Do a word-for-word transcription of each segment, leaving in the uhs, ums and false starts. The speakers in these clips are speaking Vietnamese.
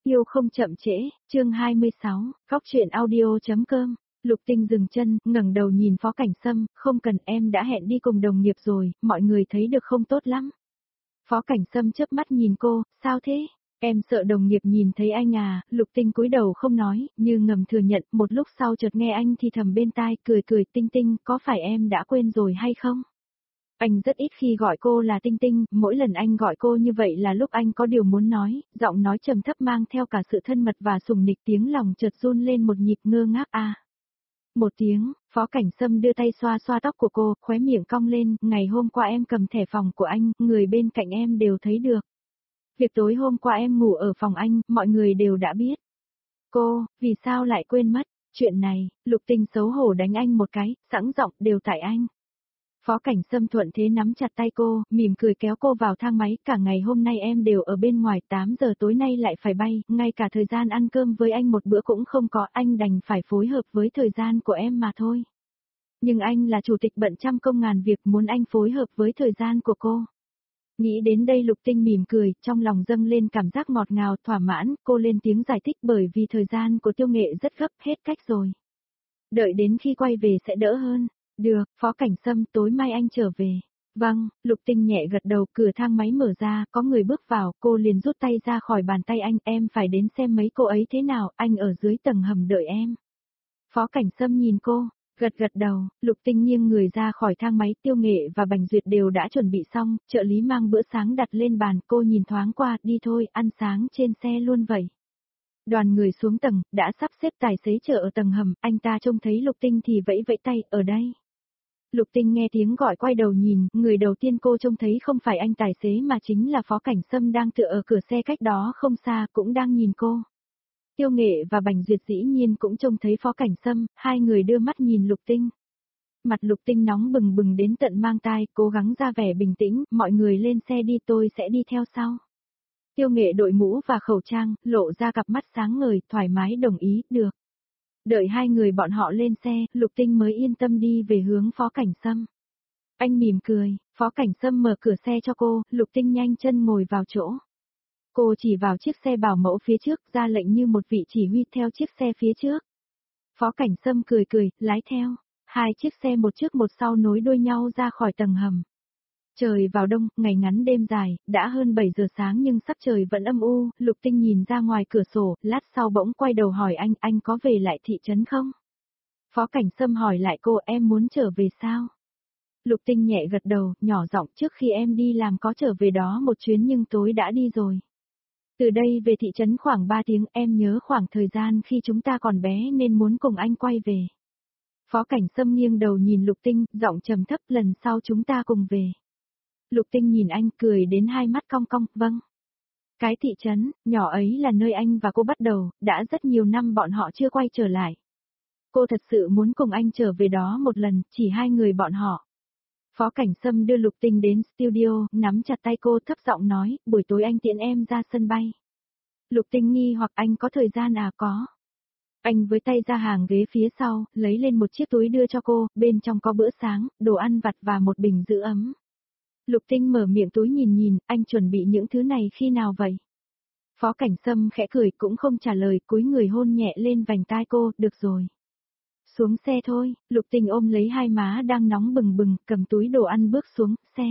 Yêu không chậm trễ, chương hai mươi sáu, góc truyện audio.com. Lục Tinh dừng chân, ngẩng đầu nhìn Phó Cảnh Sâm, không cần, em đã hẹn đi cùng đồng nghiệp rồi, mọi người thấy được không tốt lắm. Phó Cảnh Sâm chớp mắt nhìn cô, sao thế? Em sợ đồng nghiệp nhìn thấy anh à, Lục Tinh cúi đầu không nói, như ngầm thừa nhận, một lúc sau chợt nghe anh thì thầm bên tai, cười cười, Tinh Tinh, có phải em đã quên rồi hay không? Anh rất ít khi gọi cô là Tinh Tinh, mỗi lần anh gọi cô như vậy là lúc anh có điều muốn nói, giọng nói trầm thấp mang theo cả sự thân mật và sùng nịch, tiếng lòng chợt run lên một nhịp ngơ ngác a. À. Một tiếng, Phó Cảnh Sâm đưa tay xoa xoa tóc của cô, khóe miệng cong lên, ngày hôm qua em cầm thẻ phòng của anh, người bên cạnh em đều thấy được. Việc tối hôm qua em ngủ ở phòng anh, mọi người đều đã biết. Cô, vì sao lại quên mất, chuyện này, Lục Tinh xấu hổ đánh anh một cái, sẵn giọng, đều tại anh. Phó Cảnh Sâm thuận thế nắm chặt tay cô, mỉm cười kéo cô vào thang máy, cả ngày hôm nay em đều ở bên ngoài, tám giờ tối nay lại phải bay, ngay cả thời gian ăn cơm với anh một bữa cũng không có, anh đành phải phối hợp với thời gian của em mà thôi. Nhưng anh là chủ tịch bận trăm công ngàn việc, muốn anh phối hợp với thời gian của cô. Nghĩ đến đây Lục Tinh mỉm cười, trong lòng dâng lên cảm giác ngọt ngào, thỏa mãn, cô lên tiếng giải thích bởi vì thời gian của Tiêu Nghệ rất gấp, hết cách rồi. Đợi đến khi quay về sẽ đỡ hơn. Được, Phó Cảnh Sâm, tối mai anh trở về. Vâng, Lục Tinh nhẹ gật đầu, cửa thang máy mở ra, có người bước vào, cô liền rút tay ra khỏi bàn tay anh, em phải đến xem mấy cô ấy thế nào, anh ở dưới tầng hầm đợi em. Phó Cảnh Sâm nhìn cô, gật gật đầu, Lục Tinh nghiêng người ra khỏi thang máy, Tiêu Nghệ và Bành Duyệt đều đã chuẩn bị xong, trợ lý mang bữa sáng đặt lên bàn, cô nhìn thoáng qua, đi thôi, ăn sáng trên xe luôn vậy. Đoàn người xuống tầng, đã sắp xếp tài xế chờ ở tầng hầm, anh ta trông thấy Lục Tinh thì vẫy vẫy tay, ở đây. Lục Tinh nghe tiếng gọi quay đầu nhìn, người đầu tiên cô trông thấy không phải anh tài xế mà chính là Phó Cảnh Sâm đang tựa ở cửa xe cách đó không xa, cũng đang nhìn cô. Tiêu Nghệ và Bành Duyệt dĩ nhiên cũng trông thấy Phó Cảnh Sâm, hai người đưa mắt nhìn Lục Tinh. Mặt Lục Tinh nóng bừng bừng đến tận mang tai, cố gắng ra vẻ bình tĩnh, mọi người lên xe đi, tôi sẽ đi theo sau. Tiêu Nghệ đội mũ và khẩu trang, lộ ra cặp mắt sáng ngời, thoải mái đồng ý, được. Đợi hai người bọn họ lên xe, Lục Tinh mới yên tâm đi về hướng Phó Cảnh Sâm. Anh mỉm cười, Phó Cảnh Sâm mở cửa xe cho cô, Lục Tinh nhanh chân ngồi vào chỗ. Cô chỉ vào chiếc xe bảo mẫu phía trước, ra lệnh như một vị chỉ huy theo chiếc xe phía trước. Phó Cảnh Sâm cười cười, lái theo. Hai chiếc xe một trước một sau nối đuôi nhau ra khỏi tầng hầm. Trời vào đông, ngày ngắn đêm dài, đã hơn bảy giờ sáng nhưng sắc trời vẫn âm u, Lục Tinh nhìn ra ngoài cửa sổ, lát sau bỗng quay đầu hỏi anh, anh có về lại thị trấn không? Phó Cảnh Sâm hỏi lại cô, em muốn trở về sao? Lục Tinh nhẹ gật đầu, nhỏ giọng, trước khi em đi làm có trở về đó một chuyến nhưng tối đã đi rồi. Từ đây về thị trấn khoảng ba tiếng, em nhớ khoảng thời gian khi chúng ta còn bé nên muốn cùng anh quay về. Phó Cảnh Sâm nghiêng đầu nhìn Lục Tinh, giọng trầm thấp, lần sau chúng ta cùng về. Lục Tinh nhìn anh cười đến hai mắt cong cong, vâng. Cái thị trấn, nhỏ ấy là nơi anh và cô bắt đầu, đã rất nhiều năm bọn họ chưa quay trở lại. Cô thật sự muốn cùng anh trở về đó một lần, chỉ hai người bọn họ. Phó Cảnh Sâm đưa Lục Tinh đến studio, nắm chặt tay cô thấp giọng nói, buổi tối anh tiễn em ra sân bay. Lục Tinh nghi hoặc anh có thời gian à có. Anh với tay ra hàng ghế phía sau, lấy lên một chiếc túi đưa cho cô, bên trong có bữa sáng, đồ ăn vặt và một bình giữ ấm. Lục Tinh mở miệng túi nhìn nhìn, anh chuẩn bị những thứ này khi nào vậy? Phó Cảnh Sâm khẽ cười cũng không trả lời, cúi người hôn nhẹ lên vành tai cô, được rồi. Xuống xe thôi, Lục Tinh ôm lấy hai má đang nóng bừng bừng, cầm túi đồ ăn bước xuống xe.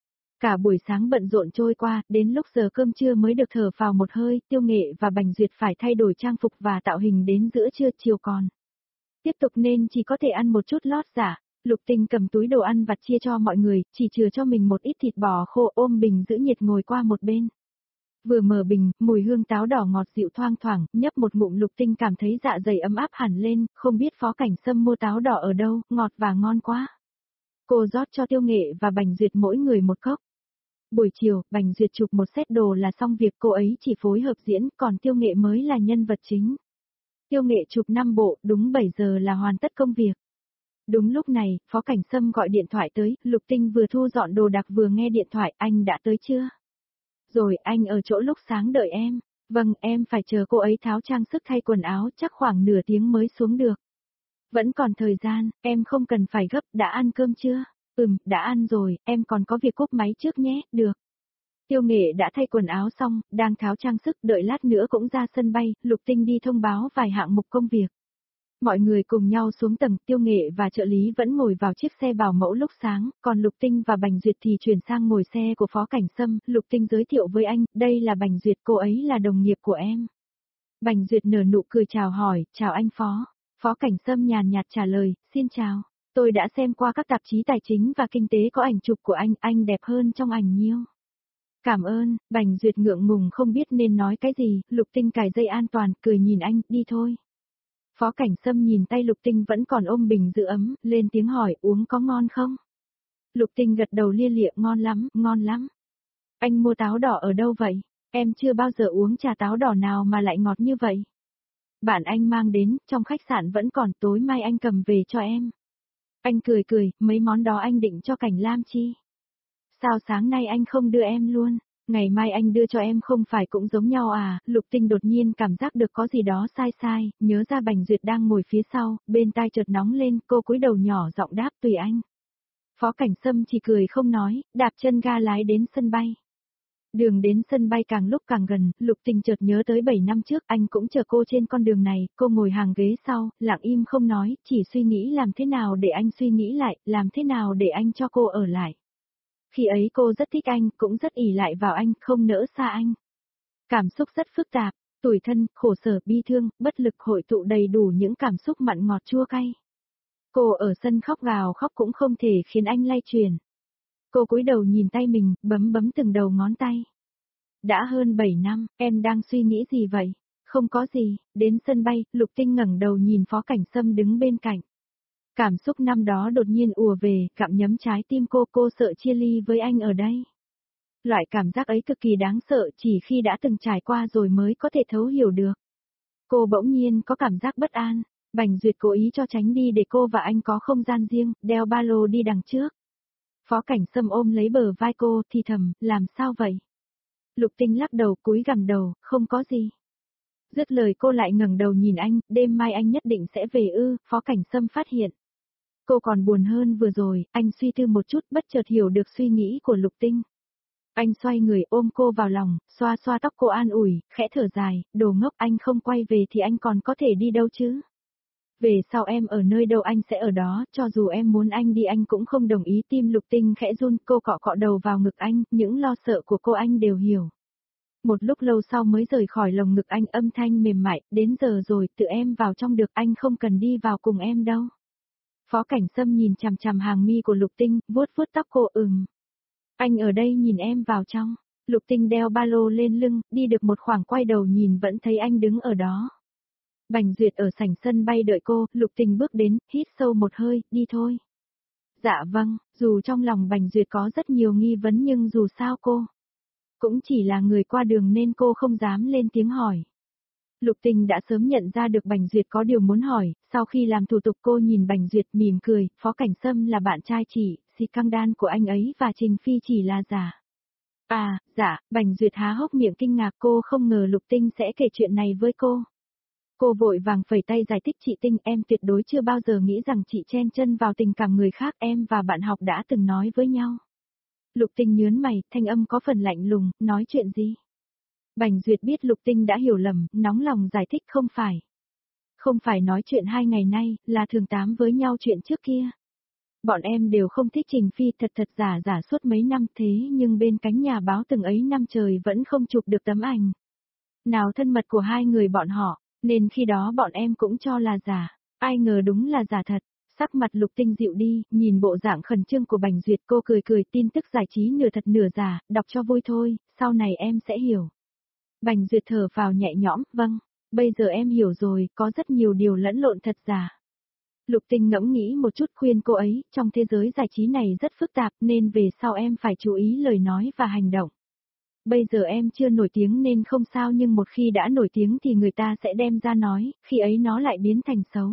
Cả buổi sáng bận rộn trôi qua, đến lúc giờ cơm trưa mới được thở phào một hơi, Tiêu Nghệ và Bành Duyệt phải thay đổi trang phục và tạo hình đến giữa trưa chiều còn. Tiếp tục nên chỉ có thể ăn một chút lót giả. Lục Tinh cầm túi đồ ăn vặt chia cho mọi người, chỉ chừa cho mình một ít thịt bò khô, ôm bình giữ nhiệt ngồi qua một bên. Vừa mở bình, mùi hương táo đỏ ngọt dịu thoang thoảng, nhấp một ngụm Lục Tinh cảm thấy dạ dày ấm áp hẳn lên, không biết Phó Cảnh Sâm mua táo đỏ ở đâu, ngọt và ngon quá. Cô rót cho Tiêu Nghệ và Bành Duyệt mỗi người một cốc. Buổi chiều, Bành Duyệt chụp một set đồ là xong việc, cô ấy chỉ phối hợp diễn, còn Tiêu Nghệ mới là nhân vật chính. Tiêu Nghệ chụp năm bộ, đúng bảy giờ là hoàn tất công việc. Đúng lúc này, Phó Cảnh Sâm gọi điện thoại tới, Lục Tinh vừa thu dọn đồ đạc vừa nghe điện thoại, anh đã tới chưa? Rồi, anh ở chỗ lúc sáng đợi em. Vâng, em phải chờ cô ấy tháo trang sức thay quần áo, chắc khoảng nửa tiếng mới xuống được. Vẫn còn thời gian, em không cần phải gấp, đã ăn cơm chưa? Ừm, đã ăn rồi, em còn có việc cúp máy trước nhé, được. Tiêu Nghệ đã thay quần áo xong, đang tháo trang sức, đợi lát nữa cũng ra sân bay, Lục Tinh đi thông báo vài hạng mục công việc. Mọi người cùng nhau xuống tầng, Tiêu Nghệ và trợ lý vẫn ngồi vào chiếc xe bảo mẫu lúc sáng, còn Lục Tinh và Bành Duyệt thì chuyển sang ngồi xe của Phó Cảnh Sâm. Lục Tinh giới thiệu với anh, đây là Bành Duyệt, cô ấy là đồng nghiệp của em. Bành Duyệt nở nụ cười chào hỏi, chào anh Phó. Phó Cảnh Sâm nhàn nhạt trả lời, xin chào. Tôi đã xem qua các tạp chí tài chính và kinh tế có ảnh chụp của anh, anh đẹp hơn trong ảnh nhiều. Cảm ơn, Bành Duyệt ngượng ngùng không biết nên nói cái gì, Lục Tinh cài dây an toàn, cười nhìn anh, đi thôi. Phó Cảnh Sâm nhìn tay Lục Tinh vẫn còn ôm bình giữ ấm, lên tiếng hỏi, uống có ngon không? Lục Tinh gật đầu lia lịa, ngon lắm, ngon lắm. Anh mua táo đỏ ở đâu vậy? Em chưa bao giờ uống trà táo đỏ nào mà lại ngọt như vậy. Bạn anh mang đến, trong khách sạn vẫn còn, tối mai anh cầm về cho em. Anh cười cười, mấy món đó anh định cho Cảnh Lam chi? Sao sáng nay anh không đưa em luôn? Ngày mai anh đưa cho em không phải cũng giống nhau à? Lục Tinh đột nhiên cảm giác được có gì đó sai sai, nhớ ra Bành Duyệt đang ngồi phía sau, bên tai chợt nóng lên, cô cúi đầu nhỏ giọng đáp tùy anh. Phó Cảnh Sâm chỉ cười không nói, đạp chân ga lái đến sân bay. Đường đến sân bay càng lúc càng gần, Lục Tinh chợt nhớ tới bảy năm trước anh cũng chờ cô trên con đường này, cô ngồi hàng ghế sau, lặng im không nói, chỉ suy nghĩ làm thế nào để anh suy nghĩ lại, làm thế nào để anh cho cô ở lại. Khi ấy cô rất thích anh, cũng rất ỷ lại vào anh, không nỡ xa anh. Cảm xúc rất phức tạp, tủi thân, khổ sở, bi thương, bất lực hội tụ đầy đủ những cảm xúc mặn ngọt chua cay. Cô ở sân khóc gào khóc cũng không thể khiến anh lay chuyển. Cô cúi đầu nhìn tay mình, bấm bấm từng đầu ngón tay. Đã hơn bảy năm, em đang suy nghĩ gì vậy? Không có gì, đến sân bay, Lục Tinh ngẩng đầu nhìn Phó Cảnh Sâm đứng bên cạnh. Cảm xúc năm đó đột nhiên ùa về, cặm nhấm trái tim cô, cô sợ chia ly với anh ở đây. Loại cảm giác ấy cực kỳ đáng sợ, chỉ khi đã từng trải qua rồi mới có thể thấu hiểu được. Cô bỗng nhiên có cảm giác bất an, Bành Duyệt cố ý cho tránh đi để cô và anh có không gian riêng, đeo ba lô đi đằng trước. Phó Cảnh Sâm ôm lấy bờ vai cô, thì thầm, làm sao vậy? Lục Tinh lắc đầu, cúi gằm đầu, không có gì. Dứt lời cô lại ngẩng đầu nhìn anh, đêm mai anh nhất định sẽ về ư? Phó Cảnh Sâm phát hiện. Cô còn buồn hơn vừa rồi, anh suy tư một chút bất chợt hiểu được suy nghĩ của Lục Tinh. Anh xoay người ôm cô vào lòng, xoa xoa tóc cô an ủi, khẽ thở dài, đồ ngốc, anh không quay về thì anh còn có thể đi đâu chứ? Về sau em ở nơi đâu anh sẽ ở đó, cho dù em muốn anh đi anh cũng không đồng ý. Tim Lục Tinh khẽ run, cô cọ cọ đầu vào ngực anh, những lo sợ của cô anh đều hiểu. Một lúc lâu sau mới rời khỏi lồng ngực anh, âm thanh mềm mại, đến giờ rồi, tự em vào trong được, anh không cần đi vào cùng em đâu. Phó Cảnh Sâm nhìn chằm chằm hàng mi của Lục Tinh, vuốt vuốt tóc cô, ừm. Anh ở đây nhìn em vào trong. Lục Tinh đeo ba lô lên lưng, đi được một khoảng quay đầu nhìn vẫn thấy anh đứng ở đó. Bành Duyệt ở sảnh sân bay đợi cô, Lục Tinh bước đến, hít sâu một hơi, đi thôi. Dạ vâng, dù trong lòng Bành Duyệt có rất nhiều nghi vấn nhưng dù sao cô cũng chỉ là người qua đường nên cô không dám lên tiếng hỏi. Lục Tinh đã sớm nhận ra được Bành Duyệt có điều muốn hỏi, sau khi làm thủ tục cô nhìn Bành Duyệt mỉm cười, Phó Cảnh Sâm là bạn trai chị, si căng đan của anh ấy và Trình Phi chỉ là giả. À, dạ, Bành Duyệt há hốc miệng kinh ngạc, cô không ngờ Lục Tinh sẽ kể chuyện này với cô. Cô vội vàng phẩy tay giải thích, chị Tinh, em tuyệt đối chưa bao giờ nghĩ rằng chị chen chân vào tình cảm người khác, em và bạn học đã từng nói với nhau. Lục Tinh nhớn mày, thanh âm có phần lạnh lùng, nói chuyện gì? Bành Duyệt biết Lục Tinh đã hiểu lầm, nóng lòng giải thích, không phải. Không phải nói chuyện hai ngày nay, là thường tám với nhau chuyện trước kia. Bọn em đều không thích Trình Phi, thật thật giả giả suốt mấy năm, thế nhưng bên cánh nhà báo từng ấy năm trời vẫn không chụp được tấm ảnh nào thân mật của hai người bọn họ, nên khi đó bọn em cũng cho là giả, ai ngờ đúng là giả thật. Sắc mặt Lục Tinh dịu đi, nhìn bộ dạng khẩn trương của Bành Duyệt, cô cười cười, tin tức giải trí nửa thật nửa giả, đọc cho vui thôi, sau này em sẽ hiểu. Bành Duyệt thở vào nhẹ nhõm, vâng, bây giờ em hiểu rồi, có rất nhiều điều lẫn lộn thật giả. Lục Tinh ngẫm nghĩ một chút, khuyên cô ấy, trong thế giới giải trí này rất phức tạp nên về sau em phải chú ý lời nói và hành động. Bây giờ em chưa nổi tiếng nên không sao, nhưng một khi đã nổi tiếng thì người ta sẽ đem ra nói, khi ấy nó lại biến thành xấu.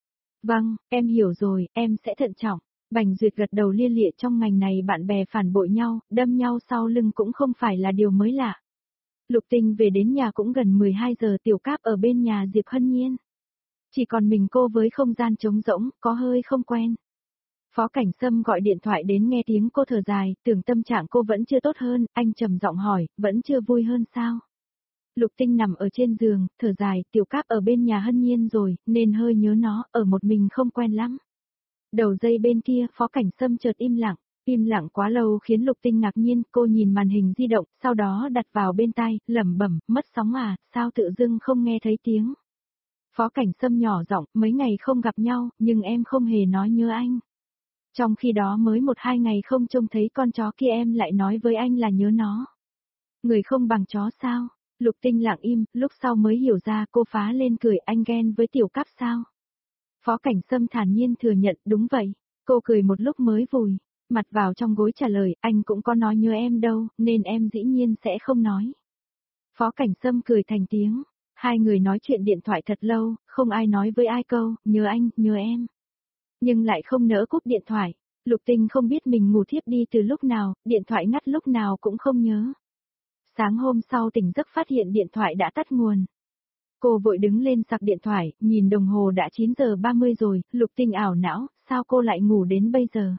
Vâng, em hiểu rồi, em sẽ thận trọng. Bành Duyệt gật đầu lia lịa, trong ngành này bạn bè phản bội nhau, đâm nhau sau lưng cũng không phải là điều mới lạ. Lục Tinh về đến nhà cũng gần mười hai giờ, Tiểu Cáp ở bên nhà Diệp Hân Nhiên. Chỉ còn mình cô với không gian trống rỗng, có hơi không quen. Phó Cảnh Sâm gọi điện thoại đến nghe tiếng cô thở dài, tưởng tâm trạng cô vẫn chưa tốt hơn, anh trầm giọng hỏi, vẫn chưa vui hơn sao? Lục Tinh nằm ở trên giường, thở dài, Tiểu Cáp ở bên nhà Hân Nhiên rồi, nên hơi nhớ nó, ở một mình không quen lắm. Đầu dây bên kia, Phó Cảnh Sâm chợt im lặng, im lặng quá lâu khiến Lục Tinh ngạc nhiên, cô nhìn màn hình di động, sau đó đặt vào bên tai, lẩm bẩm, mất sóng à, sao tự dưng không nghe thấy tiếng. Phó Cảnh Sâm nhỏ giọng, mấy ngày không gặp nhau, nhưng em không hề nói nhớ anh. Trong khi đó mới một hai ngày không trông thấy con chó kia em lại nói với anh là nhớ nó. Người không bằng chó sao? Lục Tinh lặng im, lúc sau mới hiểu ra cô phá lên cười, anh ghen với Tiểu Cáp sao? Phó Cảnh Sâm thản nhiên thừa nhận, đúng vậy. Cô cười một lúc mới vùi mặt vào trong gối trả lời, anh cũng có nói nhớ em đâu, nên em dĩ nhiên sẽ không nói. Phó Cảnh Sâm cười thành tiếng, hai người nói chuyện điện thoại thật lâu, không ai nói với ai câu, nhớ anh, nhớ em. Nhưng lại không nỡ cúp điện thoại. Lục Tinh không biết mình ngủ thiếp đi từ lúc nào, điện thoại ngắt lúc nào cũng không nhớ. Sáng hôm sau tỉnh giấc phát hiện điện thoại đã tắt nguồn. Cô vội đứng lên sạc điện thoại, nhìn đồng hồ đã chín giờ ba mươi rồi, Lục Tinh ảo não, sao cô lại ngủ đến bây giờ?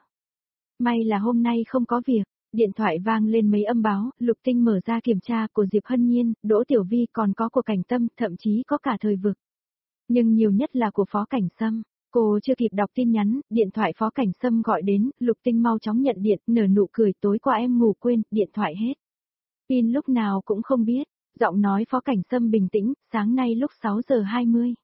May là hôm nay không có việc, điện thoại vang lên mấy âm báo, Lục Tinh mở ra kiểm tra của Diệp Hân Nhiên, Đỗ Tiểu Vi còn có của Cảnh Tâm, thậm chí có cả Thời Vực. Nhưng nhiều nhất là của Phó Cảnh Sâm. Cô chưa kịp đọc tin nhắn, điện thoại Phó Cảnh Sâm gọi đến, Lục Tinh mau chóng nhận điện, nở nụ cười, tối qua em ngủ quên, điện thoại hết. Pin lúc nào cũng không biết, giọng nói Phó Cảnh Sâm bình tĩnh, sáng nay lúc sáu giờ hai mươi.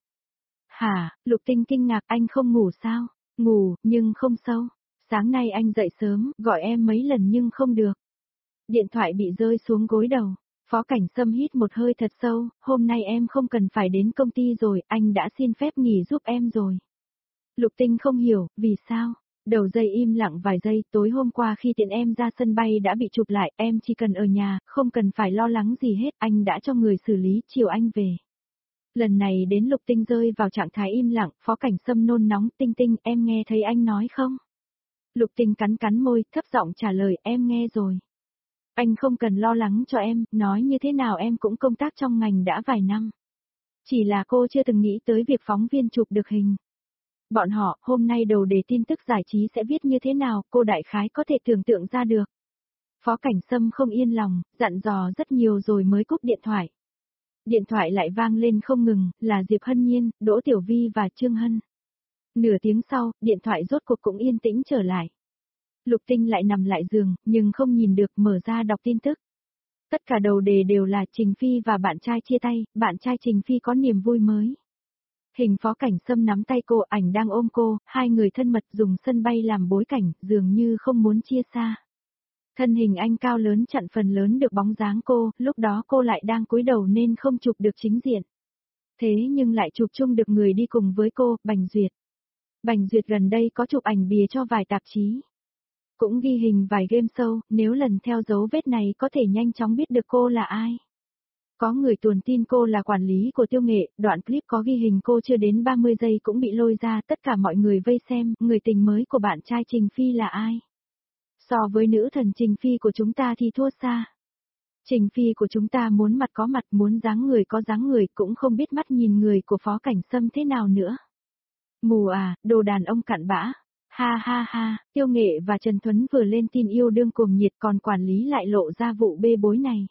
Hả, Lục Tinh kinh ngạc, anh không ngủ sao? Ngủ, nhưng không sâu. Sáng nay anh dậy sớm, gọi em mấy lần nhưng không được. Điện thoại bị rơi xuống gối đầu. Phó Cảnh Sâm hít một hơi thật sâu, hôm nay em không cần phải đến công ty rồi, anh đã xin phép nghỉ giúp em rồi. Lục Tinh không hiểu, vì sao? Đầu dây im lặng vài giây, tối hôm qua khi tiện em ra sân bay đã bị chụp lại, em chỉ cần ở nhà, không cần phải lo lắng gì hết, anh đã cho người xử lý, chiều anh về. Lần này đến Lục Tinh rơi vào trạng thái im lặng, Phó Cảnh Sâm nôn nóng, Tinh Tinh, em nghe thấy anh nói không? Lục Tinh cắn cắn môi, thấp giọng trả lời, em nghe rồi. Anh không cần lo lắng cho em, nói như thế nào em cũng công tác trong ngành đã vài năm. Chỉ là cô chưa từng nghĩ tới việc phóng viên chụp được hình. Bọn họ, hôm nay đầu đề tin tức giải trí sẽ viết như thế nào, cô đại khái có thể tưởng tượng ra được. Phó Cảnh Sâm không yên lòng, dặn dò rất nhiều rồi mới cúp điện thoại. Điện thoại lại vang lên không ngừng, là Diệp Hân Nhiên, Đỗ Tiểu Vi và Trương Hân. Nửa tiếng sau, điện thoại rốt cuộc cũng yên tĩnh trở lại. Lục Tinh lại nằm lại giường, nhưng không nhìn được, mở ra đọc tin tức. Tất cả đầu đề đều là Trình Phi và bạn trai chia tay, bạn trai Trình Phi có niềm vui mới. Hình Phó Cảnh Sâm nắm tay cô, ảnh đang ôm cô, hai người thân mật dùng sân bay làm bối cảnh, dường như không muốn chia xa. Thân hình anh cao lớn chặn phần lớn được bóng dáng cô, lúc đó cô lại đang cúi đầu nên không chụp được chính diện. Thế nhưng lại chụp chung được người đi cùng với cô, Bành Duyệt. Bành Duyệt gần đây có chụp ảnh bìa cho vài tạp chí. Cũng ghi hình vài game show, nếu lần theo dấu vết này có thể nhanh chóng biết được cô là ai. Có người tuồn tin cô là quản lý của Tiêu Nghệ, đoạn clip có ghi hình cô chưa đến ba mươi giây cũng bị lôi ra, tất cả mọi người vây xem, người tình mới của bạn trai Trình Phi là ai. So với nữ thần Trình Phi của chúng ta thì thua xa. Trình Phi của chúng ta muốn mặt có mặt, muốn dáng người có dáng người, cũng không biết mắt nhìn người của Phó Cảnh Sâm thế nào nữa. Mù à, đồ đàn ông cặn bã. Ha ha ha, Tiêu Nghệ và Trần Thuấn vừa lên tin yêu đương cuồng nhiệt, còn quản lý lại lộ ra vụ bê bối này.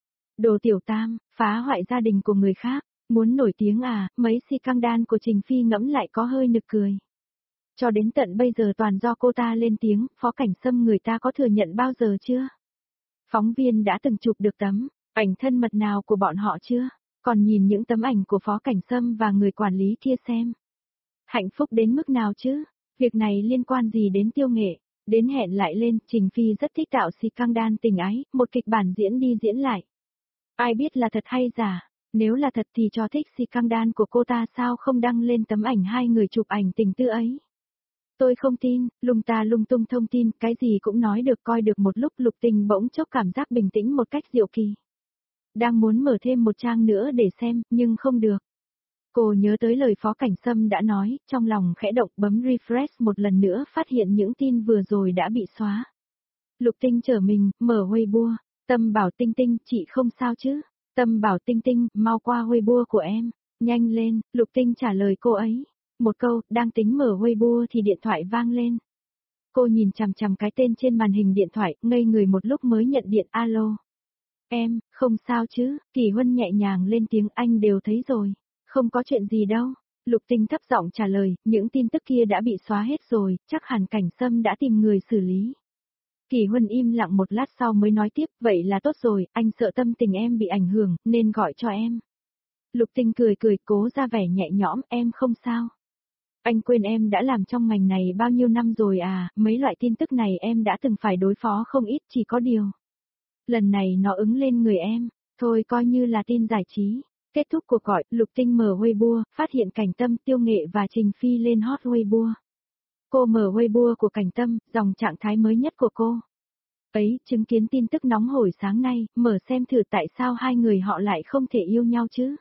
Đồ tiểu tam, phá hoại gia đình của người khác, muốn nổi tiếng à, mấy si căng đan của Trình Phi ngẫm lại có hơi nực cười. Cho đến tận bây giờ toàn do cô ta lên tiếng, Phó Cảnh Sâm người ta có thừa nhận bao giờ chưa? Phóng viên đã từng chụp được tấm ảnh thân mật nào của bọn họ chưa? Còn nhìn những tấm ảnh của Phó Cảnh Sâm và người quản lý kia xem. Hạnh phúc đến mức nào chứ? Việc này liên quan gì đến Tiêu Nghệ? Đến hẹn lại lên, Trình Phi rất thích tạo si căng đan tình ái, một kịch bản diễn đi diễn lại. Ai biết là thật hay giả? Nếu là thật thì cho thích si căng đan của cô ta sao không đăng lên tấm ảnh hai người chụp ảnh tình tư ấy? Tôi không tin, lung ta lung tung thông tin, cái gì cũng nói được, coi được một lúc. Lục Tình bỗng chốc cảm giác bình tĩnh một cách diệu kỳ. Đang muốn mở thêm một trang nữa để xem, nhưng không được. Cô nhớ tới lời Phó Cảnh Sâm đã nói, trong lòng khẽ động, bấm refresh một lần nữa, phát hiện những tin vừa rồi đã bị xóa. Lục Tinh trở mình, mở Weibo, Tâm bảo Tinh Tinh, chị không sao chứ? Tâm bảo Tinh Tinh, mau qua Weibo của em, nhanh lên. Lục Tinh trả lời cô ấy. Một câu, đang tính mở Weibo thì điện thoại vang lên. Cô nhìn chằm chằm cái tên trên màn hình điện thoại, ngây người một lúc mới nhận điện. Alo. Em, không sao chứ, Kỳ Huân nhẹ nhàng lên tiếng. Anh đều thấy rồi. Không có chuyện gì đâu. Lục Tinh thấp giọng trả lời, những tin tức kia đã bị xóa hết rồi, chắc hẳn Cảnh Sâm đã tìm người xử lý. Kỳ Huân im lặng một lát sau mới nói tiếp, vậy là tốt rồi, anh sợ tâm tình em bị ảnh hưởng, nên gọi cho em. Lục Tinh cười cười, cố ra vẻ nhẹ nhõm, em không sao. Anh quên em đã làm trong ngành này bao nhiêu năm rồi à, mấy loại tin tức này em đã từng phải đối phó không ít, chỉ có điều. Lần này nó ứng lên người em, thôi coi như là tin giải trí. Kết thúc cuộc gọi, Lục Tinh mở Weibo, phát hiện Cảnh Tâm, Tiêu Nghệ và Trình Phi lên hot Weibo. Cô mở Weibo của Cảnh Tâm, dòng trạng thái mới nhất của cô. Ấy, chứng kiến tin tức nóng hổi sáng nay, mở xem thử tại sao hai người họ lại không thể yêu nhau chứ.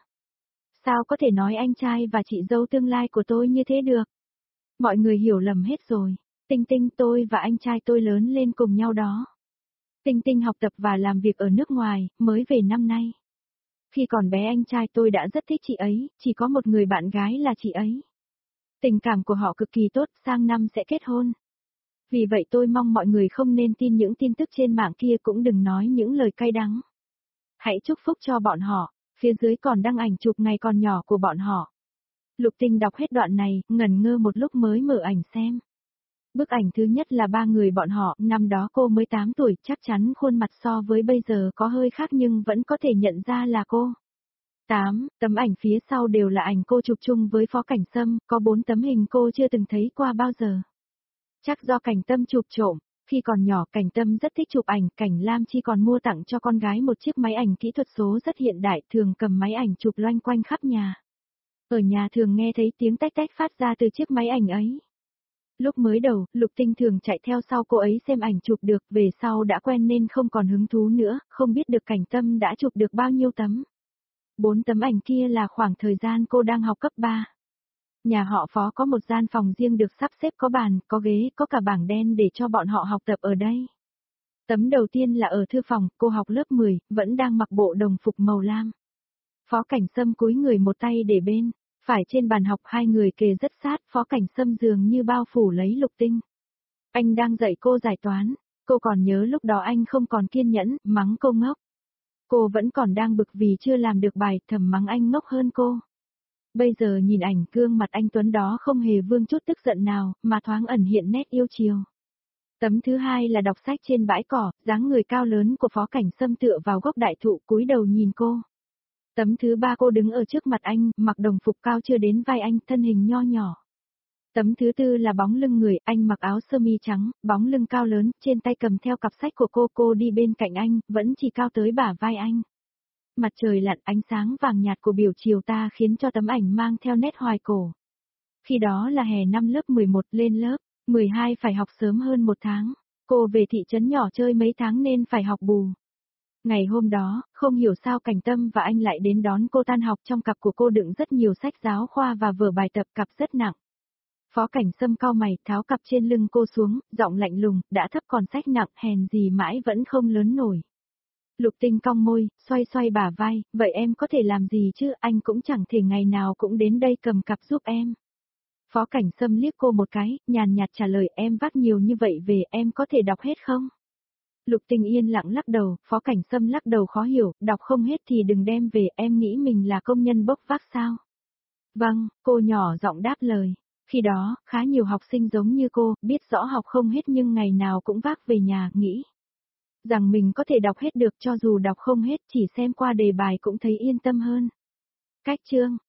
Sao có thể nói anh trai và chị dâu tương lai của tôi như thế được? Mọi người hiểu lầm hết rồi. Tinh Tinh, tôi và anh trai tôi lớn lên cùng nhau đó. Tinh Tinh học tập và làm việc ở nước ngoài, mới về năm nay. Khi còn bé anh trai tôi đã rất thích chị ấy, chỉ có một người bạn gái là chị ấy. Tình cảm của họ cực kỳ tốt, sang năm sẽ kết hôn. Vì vậy tôi mong mọi người không nên tin những tin tức trên mạng kia, cũng đừng nói những lời cay đắng. Hãy chúc phúc cho bọn họ, phía dưới còn đăng ảnh chụp ngày còn nhỏ của bọn họ. Lục Tinh đọc hết đoạn này, ngẩn ngơ một lúc mới mở ảnh xem. Bức ảnh thứ nhất là ba người bọn họ, năm đó cô mới tám tuổi, chắc chắn khuôn mặt so với bây giờ có hơi khác nhưng vẫn có thể nhận ra là cô. tám. Tấm ảnh phía sau đều là ảnh cô chụp chung với Phó Cảnh Sâm, có bốn tấm hình cô chưa từng thấy qua bao giờ. Chắc do Cảnh Tâm chụp trộm, khi còn nhỏ Cảnh Tâm rất thích chụp ảnh, Cảnh Lam Chi còn mua tặng cho con gái một chiếc máy ảnh kỹ thuật số rất hiện đại, thường cầm máy ảnh chụp loanh quanh khắp nhà. Ở nhà thường nghe thấy tiếng tách tách phát ra từ chiếc máy ảnh ấy. Lúc mới đầu, Lục Tinh thường chạy theo sau cô ấy xem ảnh chụp được, về sau đã quen nên không còn hứng thú nữa, không biết được Cảnh Tâm đã chụp được bao nhiêu tấm. Bốn tấm ảnh kia là khoảng thời gian cô đang học cấp ba. Nhà họ Phó có một gian phòng riêng được sắp xếp có bàn, có ghế, có cả bảng đen để cho bọn họ học tập ở đây. Tấm đầu tiên là ở thư phòng, cô học lớp mười, vẫn đang mặc bộ đồng phục màu lam. Phó Cảnh Sâm cúi người một tay để bên, phải trên bàn học hai người kề rất sát, Phó Cảnh Sâm dường như bao phủ lấy Lục Tinh. Anh đang dạy cô giải toán, cô còn nhớ lúc đó anh không còn kiên nhẫn, mắng cô ngốc. Cô vẫn còn đang bực vì chưa làm được bài, thầm mắng anh ngốc hơn cô. Bây giờ nhìn ảnh, gương mặt anh Tuấn đó không hề vương chút tức giận nào, mà thoáng ẩn hiện nét yêu chiều. Tấm thứ hai là đọc sách trên bãi cỏ, dáng người cao lớn của Phó Cảnh Sâm tựa vào gốc đại thụ cúi đầu nhìn cô. Tấm thứ ba cô đứng ở trước mặt anh, mặc đồng phục cao chưa đến vai anh, thân hình nho nhỏ. Tấm thứ tư là bóng lưng người, anh mặc áo sơ mi trắng, bóng lưng cao lớn, trên tay cầm theo cặp sách của cô, cô đi bên cạnh anh, vẫn chỉ cao tới bả vai anh. Mặt trời lặn, ánh sáng vàng nhạt của biểu chiều ta khiến cho tấm ảnh mang theo nét hoài cổ. Khi đó là hè năm lớp mười một, lên lớp mười hai phải học sớm hơn một tháng. Cô về thị trấn nhỏ chơi mấy tháng nên phải học bù. Ngày hôm đó, không hiểu sao Cảnh Tâm và anh lại đến đón cô tan học, trong cặp của cô đựng rất nhiều sách giáo khoa và vở bài tập, cặp rất nặng. Phó Cảnh Sâm cau mày, tháo cặp trên lưng cô xuống, giọng lạnh lùng, đã thấp còn sách nặng, hèn gì mãi vẫn không lớn nổi. Lục Tinh cong môi, xoay xoay bả vai, vậy em có thể làm gì chứ, anh cũng chẳng thể ngày nào cũng đến đây cầm cặp giúp em. Phó Cảnh Sâm liếc cô một cái, nhàn nhạt trả lời, em vác nhiều như vậy về, em có thể đọc hết không? Lục Tinh yên lặng lắc đầu, Phó Cảnh Sâm lắc đầu khó hiểu, đọc không hết thì đừng đem về, em nghĩ mình là công nhân bốc vác sao? Vâng, cô nhỏ giọng đáp lời. Khi đó, khá nhiều học sinh giống như cô, biết rõ học không hết nhưng ngày nào cũng vác về nhà, nghĩ rằng mình có thể đọc hết được, cho dù đọc không hết chỉ xem qua đề bài cũng thấy yên tâm hơn. Cách chương